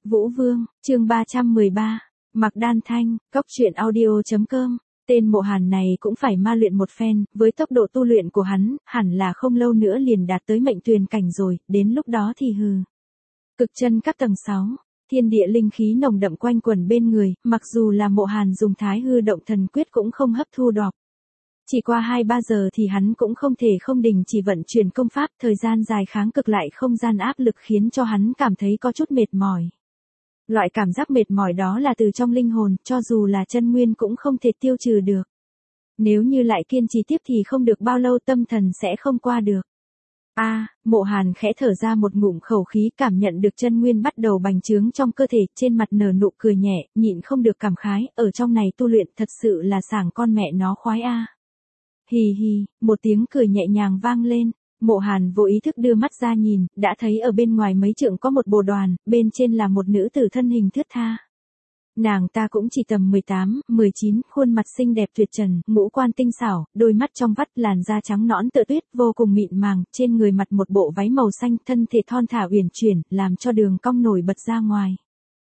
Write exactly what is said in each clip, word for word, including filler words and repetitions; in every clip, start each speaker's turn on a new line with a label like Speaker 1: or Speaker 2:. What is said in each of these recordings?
Speaker 1: Vũ Vương, chương ba trăm mười ba, Mạc Đan Thanh, Cóc truyện audio chấm com. Tên Mộ Hàn này cũng phải ma luyện một phen, với tốc độ tu luyện của hắn, hẳn là không lâu nữa liền đạt tới mệnh tuyền cảnh rồi, đến lúc đó thì hừ. Cực chân các tầng sáu, thiên địa linh khí nồng đậm quanh quẩn bên người, mặc dù là Mộ Hàn dùng Thái Hư Động Thần Quyết cũng không hấp thu đọc. Chỉ qua hai ba giờ thì hắn cũng không thể không đình chỉ vận chuyển công pháp, thời gian dài kháng cực lại không gian áp lực khiến cho hắn cảm thấy có chút mệt mỏi. Loại cảm giác mệt mỏi đó là từ trong linh hồn, cho dù là chân nguyên cũng không thể tiêu trừ được. Nếu như lại kiên trì tiếp thì không được bao lâu tâm thần sẽ không qua được. A, à, Mộ Hàn khẽ thở ra một ngụm khẩu khí, cảm nhận được chân nguyên bắt đầu bành trướng trong cơ thể, trên mặt nở nụ cười nhẹ, nhịn không được cảm khái, ở trong này tu luyện thật sự là sảng con mẹ nó khoái a. À. Hì hì, một tiếng cười nhẹ nhàng vang lên. Mộ Hàn vô ý thức đưa mắt ra nhìn, đã thấy ở bên ngoài mấy trượng có một bồ đoàn, bên trên là một nữ tử thân hình thướt tha. Nàng ta cũng chỉ tầm mười tám, mười chín, khuôn mặt xinh đẹp tuyệt trần, ngũ quan tinh xảo, đôi mắt trong vắt, làn da trắng nõn tựa tuyết, vô cùng mịn màng, trên người mặc một bộ váy màu xanh, thân thể thon thả uyển chuyển, làm cho đường cong nổi bật ra ngoài.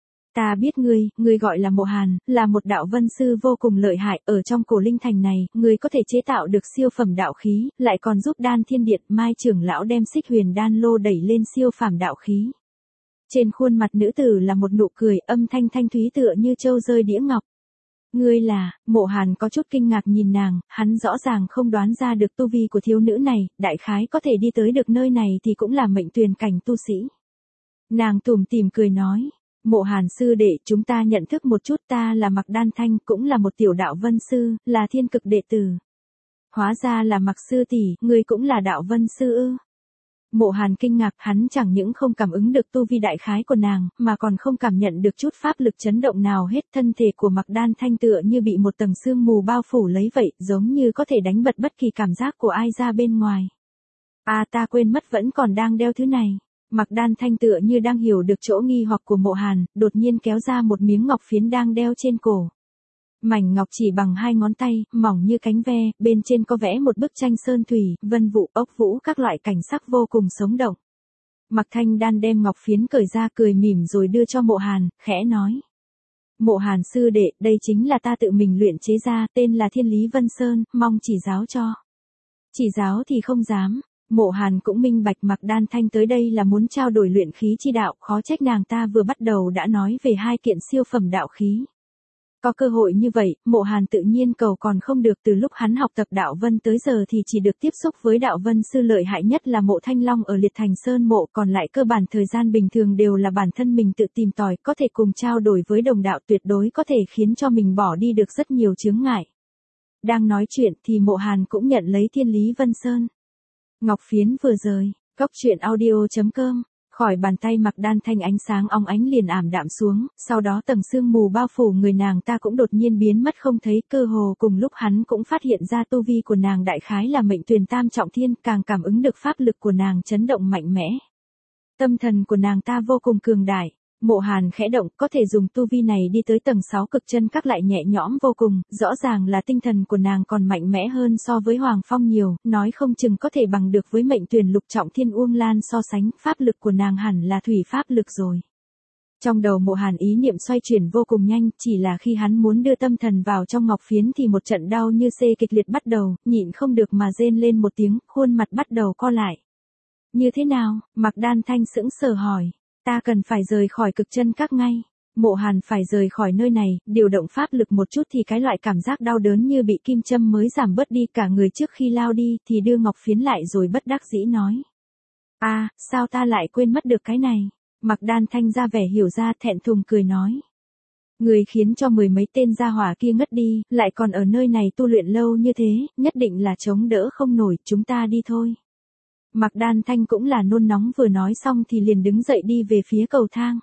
Speaker 1: Ta biết ngươi, ngươi gọi là Mộ Hàn, là một đạo vân sư vô cùng lợi hại, ở trong cổ linh thành này, ngươi có thể chế tạo được siêu phẩm đạo khí, lại còn giúp Đan Thiên Điện, Mai trưởng lão đem Xích Huyền Đan lô đẩy lên siêu phàm đạo khí. Trên khuôn mặt nữ tử là một nụ cười, âm thanh thanh thúy tựa như châu rơi đĩa ngọc. Ngươi là, Mộ Hàn có chút kinh ngạc nhìn nàng, hắn rõ ràng không đoán ra được tu vi của thiếu nữ này, đại khái có thể đi tới được nơi này thì cũng là mệnh tuyền cảnh tu sĩ. Nàng tủm tỉm cười nói. Mộ Hàn sư đệ, chúng ta nhận thức một chút, ta là Mạc Đan Thanh, cũng là một tiểu đạo vân sư, là thiên cực đệ tử. Hóa ra là Mạc sư tỷ, ngươi cũng là đạo vân sư ư? Mộ Hàn kinh ngạc, hắn chẳng những không cảm ứng được tu vi đại khái của nàng, mà còn không cảm nhận được chút pháp lực chấn động nào hết, thân thể của Mạc Đan Thanh tựa như bị một tầng sương mù bao phủ lấy vậy, giống như có thể đánh bật bất kỳ cảm giác của ai ra bên ngoài. À, ta quên mất vẫn còn đang đeo thứ này. Mạc Đan Thanh tựa như đang hiểu được chỗ nghi hoặc của Mộ Hàn, đột nhiên kéo ra một miếng ngọc phiến đang đeo trên cổ. Mảnh ngọc chỉ bằng hai ngón tay, mỏng như cánh ve, bên trên có vẽ một bức tranh sơn thủy, vân vụ, ốc vũ, các loại cảnh sắc vô cùng sống động. Mạc Thanh Đan đem ngọc phiến cởi ra, cười mỉm rồi đưa cho Mộ Hàn, khẽ nói. Mộ Hàn sư đệ, đây chính là ta tự mình luyện chế ra, tên là Thiên Lý Vân Sơn, mong chỉ giáo cho. Chỉ giáo thì không dám. Mộ Hàn cũng minh bạch Mạc Đan Thanh tới đây là muốn trao đổi luyện khí chi đạo, khó trách nàng ta vừa bắt đầu đã nói về hai kiện siêu phẩm đạo khí. Có cơ hội như vậy, Mộ Hàn tự nhiên cầu còn không được, từ lúc hắn học tập đạo vân tới giờ thì chỉ được tiếp xúc với đạo vân sư lợi hại nhất là Mộ Thanh Long ở Liệt Thành Sơn Mộ, còn lại cơ bản thời gian bình thường đều là bản thân mình tự tìm tòi, có thể cùng trao đổi với đồng đạo tuyệt đối có thể khiến cho mình bỏ đi được rất nhiều chướng ngại. Đang nói chuyện thì Mộ Hàn cũng nhận lấy Thiên Lý Vân Sơn. Ngọc phiến vừa rời, Cóc truyện audio chấm com, khỏi bàn tay Mạc Đan Thanh ánh sáng óng ánh liền ảm đạm xuống, sau đó tầng sương mù bao phủ người nàng ta cũng đột nhiên biến mất không thấy, cơ hồ cùng lúc hắn cũng phát hiện ra tu vi của nàng đại khái là mệnh tuyền tam trọng thiên, càng cảm ứng được pháp lực của nàng chấn động mạnh mẽ. Tâm thần của nàng ta vô cùng cường đại. Mộ Hàn khẽ động, có thể dùng tu vi này đi tới tầng sáu cực chân các lại nhẹ nhõm vô cùng, rõ ràng là tinh thần của nàng còn mạnh mẽ hơn so với Hoàng Phong nhiều, nói không chừng có thể bằng được với mệnh tuyền lục trọng thiên Uông Lan so sánh, pháp lực của nàng hẳn là thủy pháp lực rồi. Trong đầu Mộ Hàn ý niệm xoay chuyển vô cùng nhanh, chỉ là khi hắn muốn đưa tâm thần vào trong ngọc phiến thì một trận đau như xê kịch liệt bắt đầu, nhịn không được mà rên lên một tiếng, khuôn mặt bắt đầu co lại. Như thế nào? Mạc Đan Thanh sững sờ hỏi. Ta cần phải rời khỏi cực chân các ngay. Mộ Hàn phải rời khỏi nơi này, điều động pháp lực một chút thì cái loại cảm giác đau đớn như bị kim châm mới giảm bớt đi, cả người trước khi lao đi thì đưa ngọc phiến lại rồi bất đắc dĩ nói. À, sao ta lại quên mất được cái này? Mạc Đan Thanh ra vẻ hiểu ra, thẹn thùng cười nói. Người khiến cho mười mấy tên gia hỏa kia ngất đi, lại còn ở nơi này tu luyện lâu như thế, nhất định là chống đỡ không nổi, chúng ta đi thôi. Mạc Đan Thanh cũng là nôn nóng, vừa nói xong thì liền đứng dậy đi về phía cầu thang.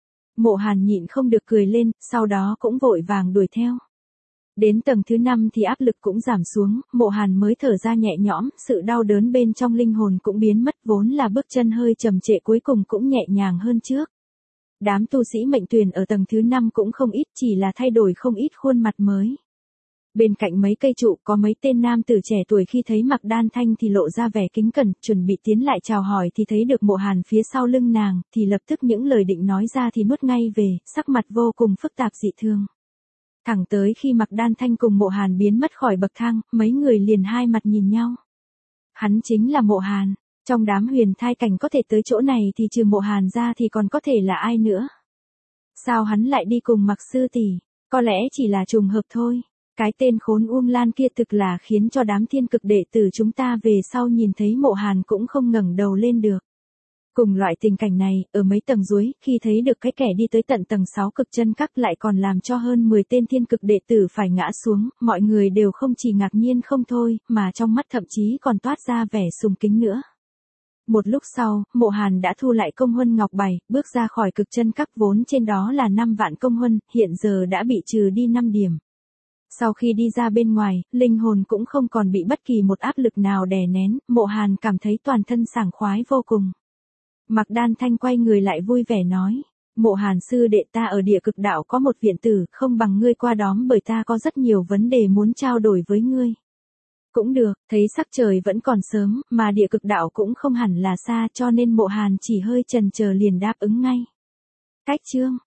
Speaker 1: Mộ Hàn nhịn không được cười lên, sau đó cũng vội vàng đuổi theo. Đến tầng thứ năm thì áp lực cũng giảm xuống, Mộ Hàn mới thở ra nhẹ nhõm, sự đau đớn bên trong linh hồn cũng biến mất, vốn là bước chân hơi trầm trệ cuối cùng cũng nhẹ nhàng hơn trước. Đám tu sĩ mệnh tuyền ở tầng thứ năm cũng không ít, chỉ là thay đổi không ít khuôn mặt mới. Bên cạnh mấy cây trụ có mấy tên nam tử trẻ tuổi khi thấy Mạc Đan Thanh thì lộ ra vẻ kính cẩn, chuẩn bị tiến lại chào hỏi thì thấy được Mộ Hàn phía sau lưng nàng, thì lập tức những lời định nói ra thì nuốt ngay về, sắc mặt vô cùng phức tạp dị thường. Thẳng tới khi Mạc Đan Thanh cùng Mộ Hàn biến mất khỏi bậc thang, mấy người liền hai mặt nhìn nhau. Hắn chính là Mộ Hàn, trong đám huyền thai cảnh có thể tới chỗ này thì trừ Mộ Hàn ra thì còn có thể là ai nữa. Sao hắn lại đi cùng Mạc sư tỷ? Có lẽ chỉ là trùng hợp thôi. Cái tên khốn Uông Lan kia thực là khiến cho đám thiên cực đệ tử chúng ta về sau nhìn thấy Mộ Hàn cũng không ngẩng đầu lên được. Cùng loại tình cảnh này, ở mấy tầng dưới, khi thấy được cái kẻ đi tới tận tầng sáu cực chân các lại còn làm cho hơn mười tên thiên cực đệ tử phải ngã xuống, mọi người đều không chỉ ngạc nhiên không thôi, mà trong mắt thậm chí còn toát ra vẻ sùng kính nữa. Một lúc sau, Mộ Hàn đã thu lại công huân ngọc bài, bước ra khỏi cực chân các vốn trên đó là năm vạn công huân, hiện giờ đã bị trừ đi năm điểm. Sau khi đi ra bên ngoài, linh hồn cũng không còn bị bất kỳ một áp lực nào đè nén, Mộ Hàn cảm thấy toàn thân sảng khoái vô cùng. Mạc Đan Thanh quay người lại vui vẻ nói, Mộ Hàn sư đệ ta ở địa cực đạo có một viện tử, không bằng ngươi qua đóm bởi ta có rất nhiều vấn đề muốn trao đổi với ngươi. Cũng được, thấy sắc trời vẫn còn sớm, mà địa cực đạo cũng không hẳn là xa cho nên Mộ Hàn chỉ hơi chần chờ liền đáp ứng ngay. Cách chương